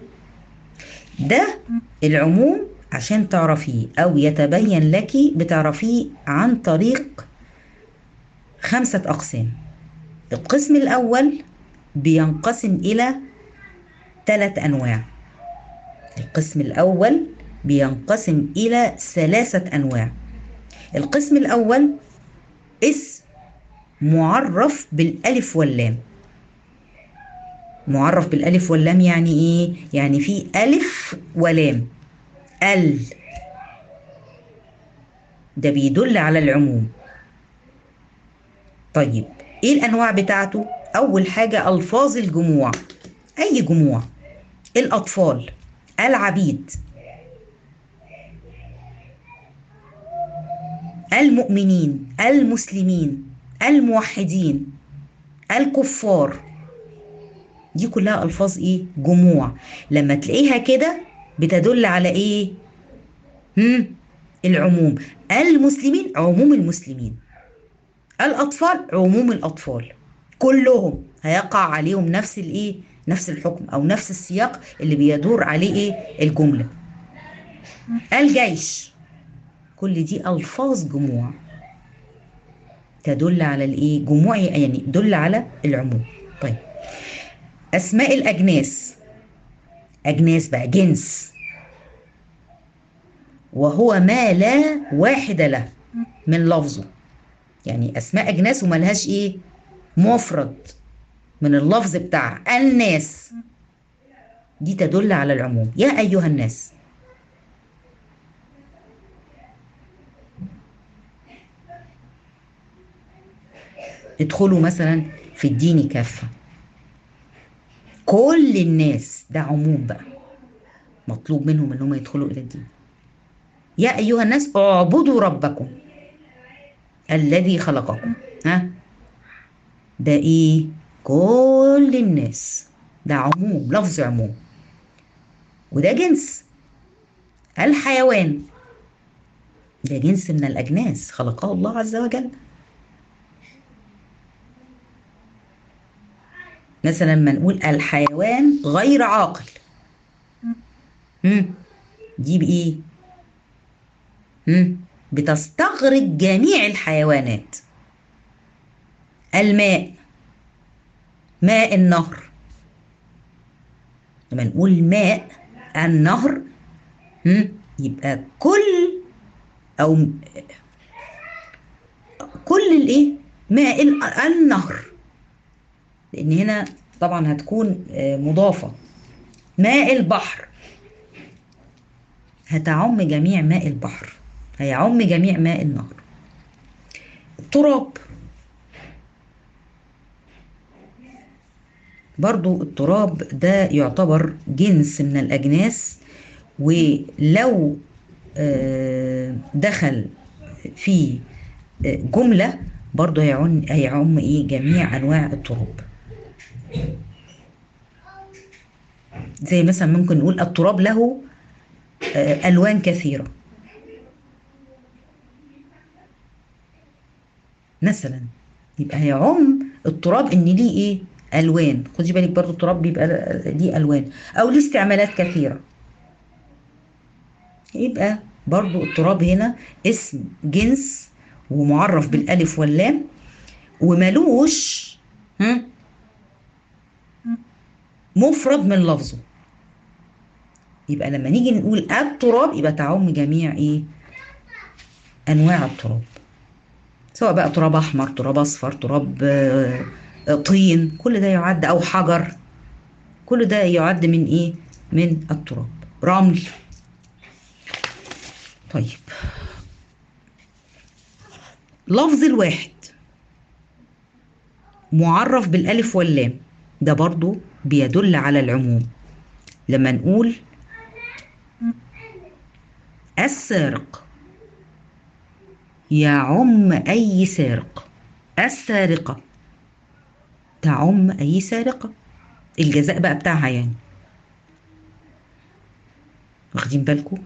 ده العموم عشان تعرفيه او يتبين لك بتعرفيه عن طريق خمسة اقسام. القسم الاول بينقسم الى ثلاث انواع. القسم الاول بينقسم الى ثلاثة انواع. القسم الاول اسم معرف بالالف واللام. معرف بالالف واللام يعني ايه؟ يعني في الف ولام. ال ده بيدل على العموم. طيب ايه الانواع بتاعته؟ اول حاجة الفاظ الجموع، اي جموع، الاطفال، العبيد، المؤمنين، المسلمين، الموحدين، الكفار، دي كلها الفاظ ايه جموع. لما تلاقيها كده بتدل على ايه؟ هم العموم. المسلمين عموم المسلمين، الاطفال عموم الاطفال، كلهم هيقع عليهم نفس الايه نفس الحكم او نفس السياق اللي بيدور عليه ايه الجمله. الجيش، كل دي الفاظ جموع تدل على الايه جموع، يعني تدل على العموم. طيب اسماء الاجناس، اجناس بقى جنس، وهو ما لا واحد له من لفظه، يعني اسماء اجناس وما لهاش ايه مفرد من اللفظ بتاعها. الناس دي تدل على العموم، يا ايها الناس. ادخلوا مثلا في الدين كافة، كل الناس ده عموم بقى، مطلوب منهم انهم يدخلوا الى الدين. يا ايها الناس اعبدوا ربكم الذي خلقكم. ها ده ايه؟ كل الناس، ده عموم، لفظ عموم، وده جنس. الحيوان ده جنس من الاجناس خلقه الله عز وجل. مثلا ما نقول الحيوان غير عاقل، هم دي بايه؟ هم بتستغرق جميع الحيوانات. الماء، ماء النهر، لما نقول ماء النهر هم يبقى كل او كل الايه ماء النهر، لان هنا طبعا هتكون مضافة. ماء البحر هتعم جميع ماء البحر، هيعم جميع ماء النهر. التراب برضو، التراب ده يعتبر جنس من الأجناس، ولو دخل في جملة برضو هيعم هيعم ايه جميع أنواع التراب. زي مثلا ممكن نقول التراب له ألوان كثيرة مثلا، يبقى هيعم التراب ان ليه ايه الوان. خدي بالك برضو التراب بيبقى ليه الوان او ليه استعمالات كثيره. يبقى برضو التراب هنا اسم جنس ومعرف بالالف واللام وملوش مفرد من لفظه. يبقى لما نيجي نقول التراب يبقى تعم جميع ايه انواع التراب، سواء بقى تراب احمر، تراب اصفر، تراب طين، كل ده يعد، او حجر، كل ده يعد من ايه من التراب. رمل. طيب لفظ الواحد معرف بالالف واللام ده برضو بيدل على العموم. لما نقول السارق يعم أي سارق، السارقة تعم أي سارقة، الجزاء بقى بتاعها يعني. واخدين بالكم؟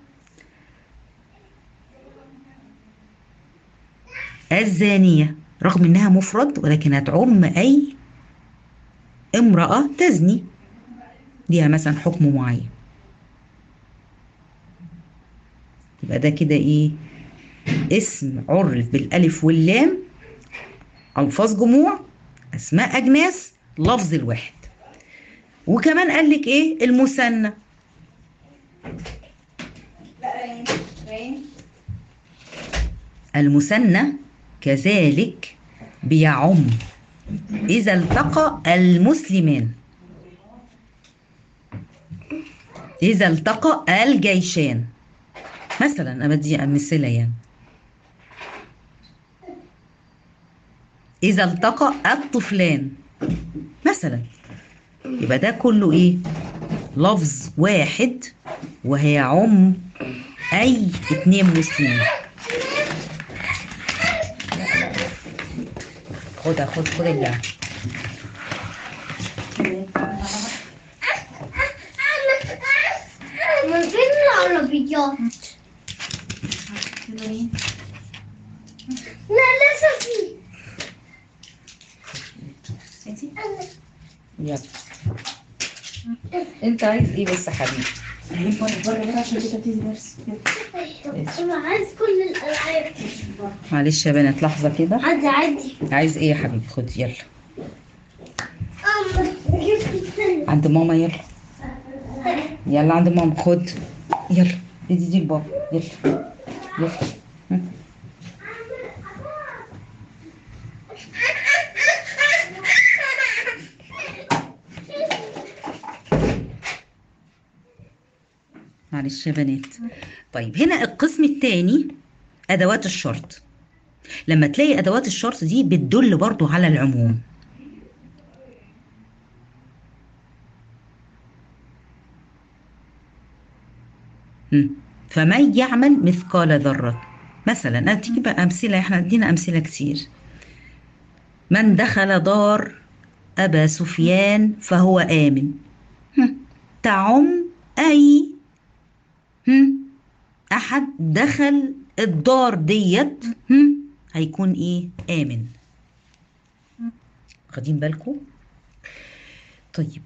الزانية رغم إنها مفرد ولكن هتعم أي امرأة تزني، ليها مثلا حكم معين. يبقى ده كده إيه؟ اسم عرف بالألف واللام، ألفاظ جموع، أسماء أجناس، لفظ الواحد. وكمان قال لك إيه؟ المثنى. المثنى كذلك بيعم إذا التقى المسلمان، إذا التقى الجيشان مثلا. أنا بدي أمثلة يعني. إذا التقى الطفلان مثلا. يبقى ده كله إيه؟ لفظ واحد وهيعم أي اتنين مسلمين. خد خد خد اللعب. من فين العربيات؟ لا لسه في. يلا انت عايز ايه بس يا حبيبي؟ انا عايز كل الالعاب. معلش يا بنات لحظه كده. عادي عادي. عايز ايه يا حبيبي؟ خد يلا أما جبت السلة. عند ماما. يلا يلا عند ماما. خد يلا ادي دي لبابا. يلا يلا. ها. معلش يا بنات. طيب هنا القسم الثاني ادوات الشرط. لما تلاقي ادوات الشرط دي بتدل برضو على العموم. مم. فمن يعمل مثقال ذرة مثلا. اديك بقى امثله، احنا ادينا امثله كتير. من دخل دار ابا سفيان فهو امن. هم. تعم اي هم. احد دخل الدار ديت هم. هيكون ايه؟ امن. واخدين بالكم؟ طيب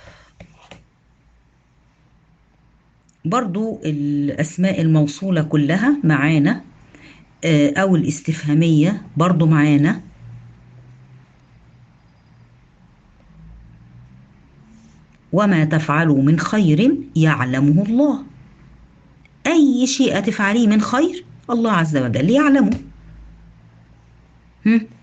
برضو الاسماء الموصوله كلها معانا، آه، او الاستفهاميه برضو معانا. وما تفعلوا من خير يعلمه الله. أي شيء تفعليه من خير الله عز وجل يعلمه. هم؟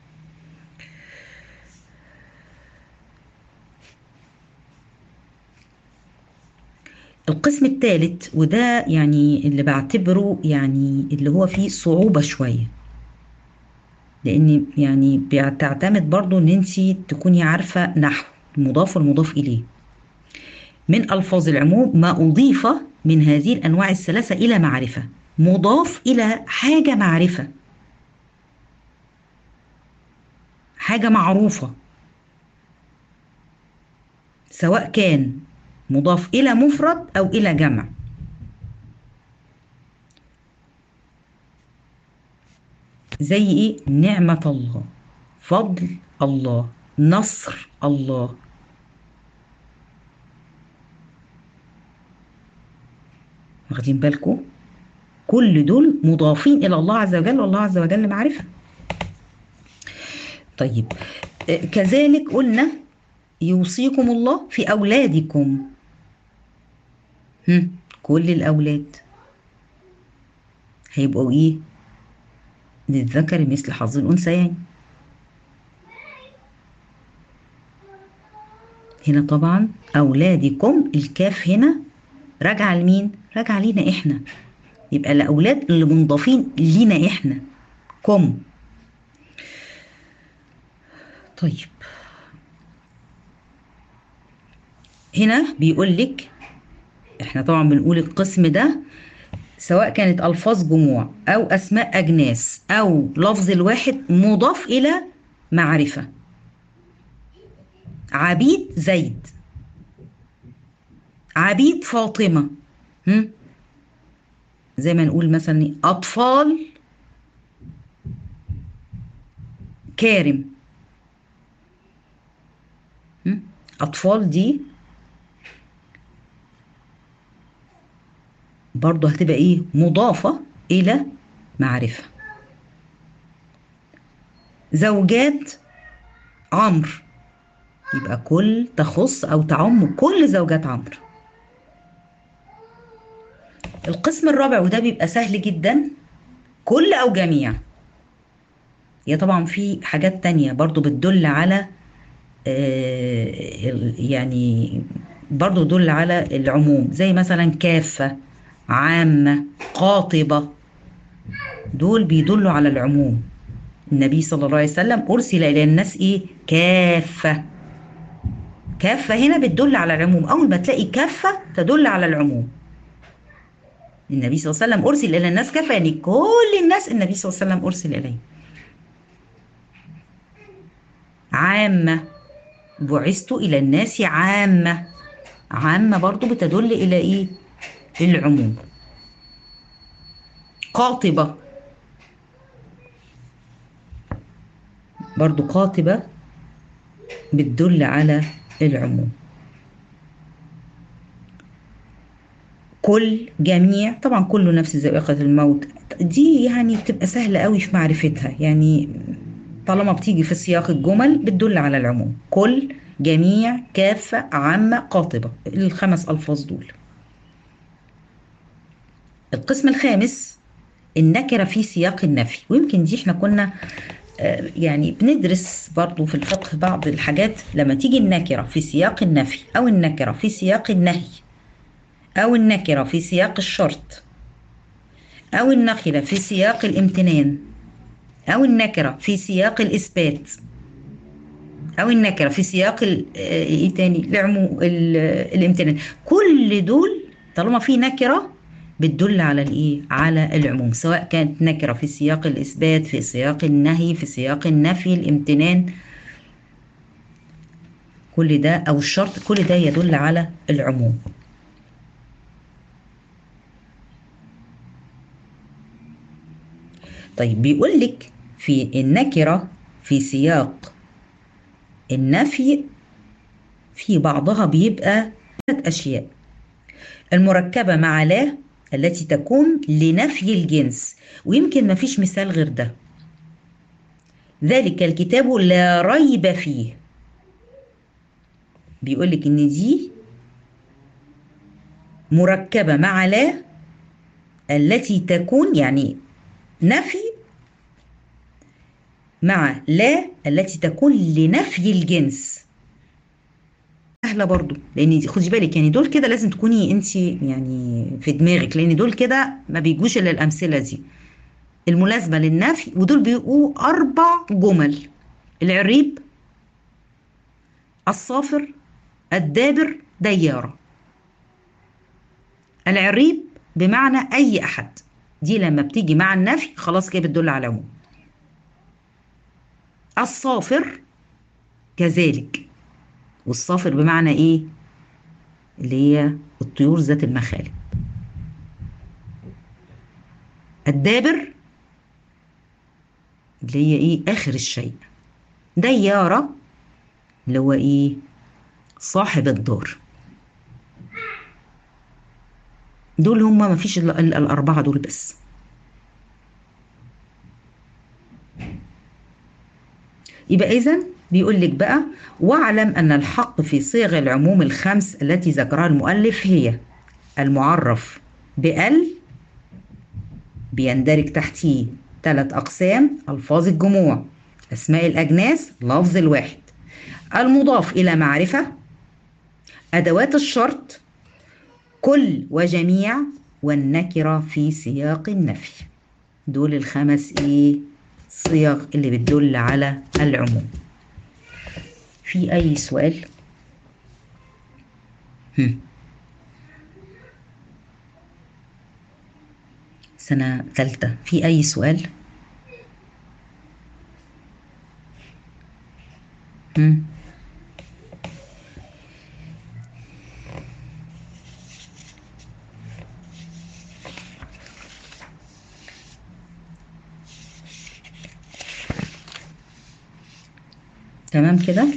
القسم الثالث وده يعني اللي بعتبره يعني اللي هو فيه صعوبة شوية، لأن يعني بتعتمد برضو إن أنت تكوني عارفة نحو المضاف والمضاف إليه. من ألفاظ العموم ما أضيف من هذه الأنواع الثلاثة إلى معرفة، مضاف إلى حاجة معرفة، حاجة معروفة، سواء كان مضاف إلى مفرد أو إلى جمع. زي إيه؟ نعمة الله، فضل الله، نصر الله. واخدين بالكم؟ كل دول مضافين إلى الله عز وجل، والله عز وجل معرفة. طيب آه، كذلك قلنا يوصيكم الله في أولادكم. هم، كل الأولاد هيبقوا إيه؟ للذكر مثل حظ الأنثيين. هنا طبعا أولادكم الكاف هنا راجعة لمين؟ راجعة لينا إحنا. يبقى الأولاد اللي منضافين لينا إحنا كم. طيب هنا بيقول لك احنا طبعا بنقول القسم ده سواء كانت ألفاظ جموع أو أسماء أجناس أو لفظ الواحد مضاف إلى معرفة. عبيد زيد، عبيد فاطمة، هم؟ زي ما نقول مثلا أطفال كارم. هم؟ أطفال دي برضو هتبقى إيه؟ مضافة إلى معرفة. زوجات عمرو يبقى كل تخص أو تعم كل زوجات عمرو. القسم الرابع وده بيبقى سهل جدا، كل أو جميع. هي طبعا في حاجات تانية برضو بتدل على آه يعني برضو تدل على العموم، زي مثلا كافة، عامة، قاطبة، دول بيدلوا على العموم. النبي صلى الله عليه وسلم أرسل إلى الناس إيه؟ كافة. كافة هنا بتدل على العموم، أول ما تلاقي كافة تدل على العموم. النبي صلى الله عليه وسلم أرسل إلى الناس كافة، يعني كل الناس النبي صلى الله عليه وسلم أرسل إليه. عامة، بعثت إلى الناس عامة. عامة برضو بتدل إلى إيه؟ العموم. قاطبة، برضو قاطبة بتدل على العموم. كل، جميع، طبعا كله نفس ذائقة الموت، دي يعني بتبقى سهلة قوي في معرفتها، يعني طالما بتيجي في سياق الجمل بتدل على العموم. كل، جميع، كافة، عامة، قاطبة، الخمس ألفاظ دول. القسم الخامس النكرة في سياق النفي، ويمكن دي احنا كنا آه، يعني بندرس برضو في الفقه بعض الحاجات. لما تيجي النكرة في سياق النفي أو النكرة في سياق النهي أو النكرة في سياق الشرط أو النكرة في سياق الامتنان أو النكرة في سياق الإثبات أو النكرة في سياق ال- آه، إيه تاني العمو ال- الامتنان، كل دول طالما في نكرة بتدل على الإيه؟ على العموم، سواء كانت نكرة في سياق الإثبات، في سياق النهي، في سياق النفي، الامتنان، كل ده أو الشرط، كل ده يدل على العموم. طيب بيقول لك في النكرة في سياق النفي في بعضها بيبقى ثلاث أشياء: المركبة مع لا التي تكون لنفي الجنس، ويمكن ما فيش مثال غير ده. ذلك الكتاب لا ريب فيه، بيقول لك إن دي مركبة مع لا التي تكون يعني نفي مع لا التي تكون لنفي الجنس. سهله برضو، لان دي خدي بالك يعني دول كده لازم تكوني انت يعني في دماغك، لان دول كده ما بيجوش الا الامثله دي الملازمه للنفي، ودول بيبقوا اربع جمل: العريب، الصافر، الدابر، دياره. العريب بمعنى اي احد، دي لما بتيجي مع النفي خلاص كده بتدل على العموم. الصافر كذلك، والصافر بمعنى ايه؟ اللي هي الطيور ذات المخالب. الدابر اللي هي ايه؟ اخر الشيء. ديارة اللي هو ايه؟ صاحب الدار. دول هما ما فيش الا ال- الاربعة دول بس. يبقى اذا بيقول لك بقى: واعلم ان الحق في صيغ العموم الخمس التي ذكرها المؤلف هي المعرف بال، بيندرج تحتيه ثلاث اقسام: الفاظ الجموع، اسماء الاجناس، لفظ الواحد، المضاف الى معرفة، ادوات الشرط، كل وجميع، والنكرة في سياق النفي. دول الخمس ايه؟ صيغ اللي بتدل على العموم. في اي سؤال؟ هم. سنة ثالثة، في أي سؤال؟ هم. تمام كده.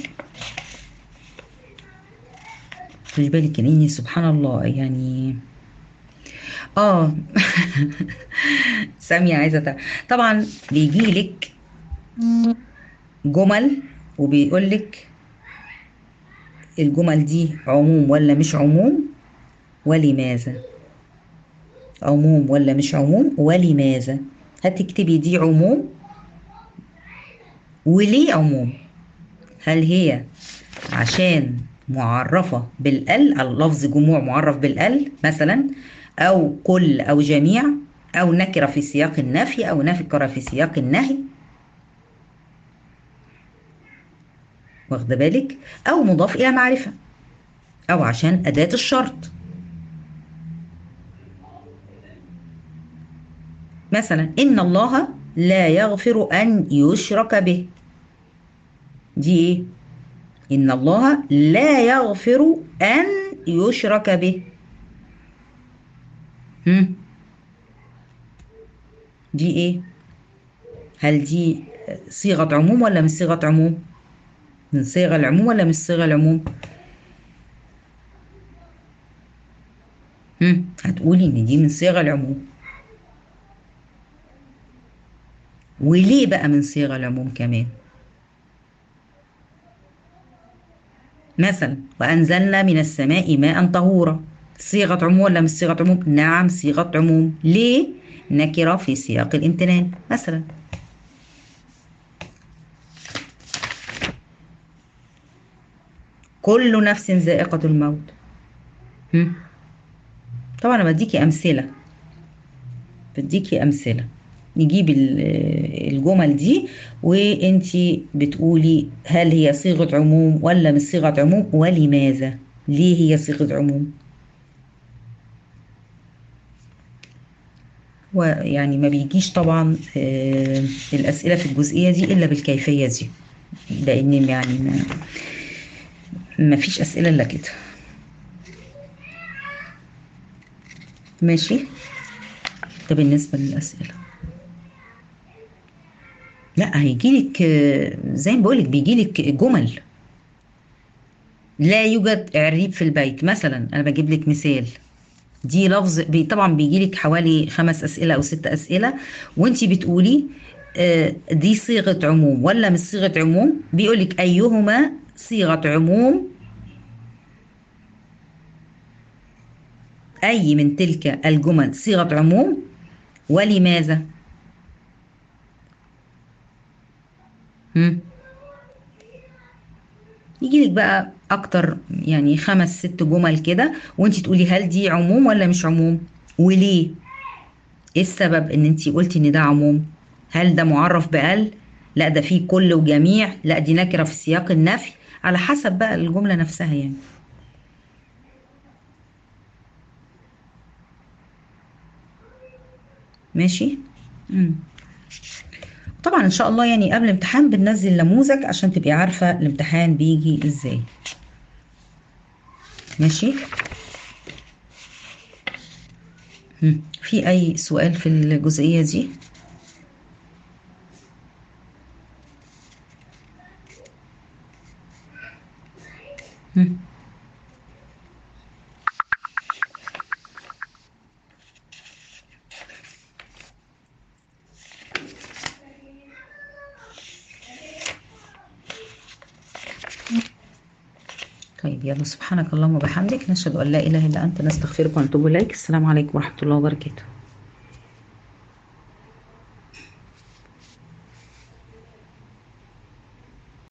خدي بالك اني سبحان الله يعني اه سامية عايزة تعرف. طبعا بيجيلك جمل وبيقولك الجمل دي عموم ولا مش عموم ولماذا، عموم ولا مش عموم ولماذا. هتكتبي دي عموم وليه عموم. هل هي عشان معرفة بالال، اللفظ جموع معرف بالال مثلا، أو كل أو جميع، أو نكرة في سياق النفي، أو نكرة في سياق النهي، واخده بالك، أو مضاف إلى معرفة، أو عشان أداة الشرط. مثلا إن الله لا يغفر أن يشرك به، دي إيه؟ إن الله لا يغفر أن يشرك به. هم؟ دي إيه؟ هل دي صيغة عموم ولا مش صيغة عموم؟ من صيغ العموم ولا مش صيغ العموم؟ هم؟ هتقولي إن دي من صيغ العموم. وليه بقى من صيغ العموم كمان؟ مثلا وأنزلنا من السماء ماء طهورا، صيغة عموم ولا مش صيغة عموم؟ نعم صيغة عموم. ليه؟ نكرة في سياق الامتنان مثلا. كل نفس ذائقة الموت. هم؟ طبعا أنا بديكي أمثلة، بديكي أمثلة. نجيب الجمل دي وانتي بتقولي هل هي صيغة عموم ولا مش صيغة عموم ولماذا. ليه هي صيغة عموم؟ ويعني ما بيجيش طبعا آه الأسئلة في الجزئية دي إلا بالكيفية دي، لأن يعني ما, ما فيش أسئلة إلا كده. ماشي. ده بالنسبة للأسئلة. لا هيجيلك آه زي ما بقولك بيجيلك جمل لا يوجد إعراب في البيت. مثلا أنا بجيب لك مثال، دي لفظ بي طبعا بيجي لك حوالي خمس أسئلة أو ست أسئلة وانتي بتقولي آه دي صيغة عموم ولا مش صيغة عموم. بيقول لك أيهما صيغة عموم، أي من تلك الجمل صيغة عموم ولماذا. هم؟ يجي لك بقى أكتر يعني خمس ست جمل كده وانتي تقولي هل دي عموم ولا مش عموم وليه. ايه السبب ان انتي قلتي ان ده عموم؟ هل ده معرف بقل؟ لا ده فيه كل وجميع؟ لا دي نكرة في سياق النفي. على حسب بقى الجملة نفسها يعني. ماشي. مم. طبعا ان شاء الله يعني قبل الامتحان بننزل نموذج عشان تبقي عارفة الامتحان بيجي ازاي. ماشي. مم. في اي سؤال في الجزئية دي؟ مم. طيب يلا سبحانك اللهم وبحمدك نشهد ان لا اله الا انت نستغفرك ونتوب اليك. السلام عليكم ورحمة الله وبركاته.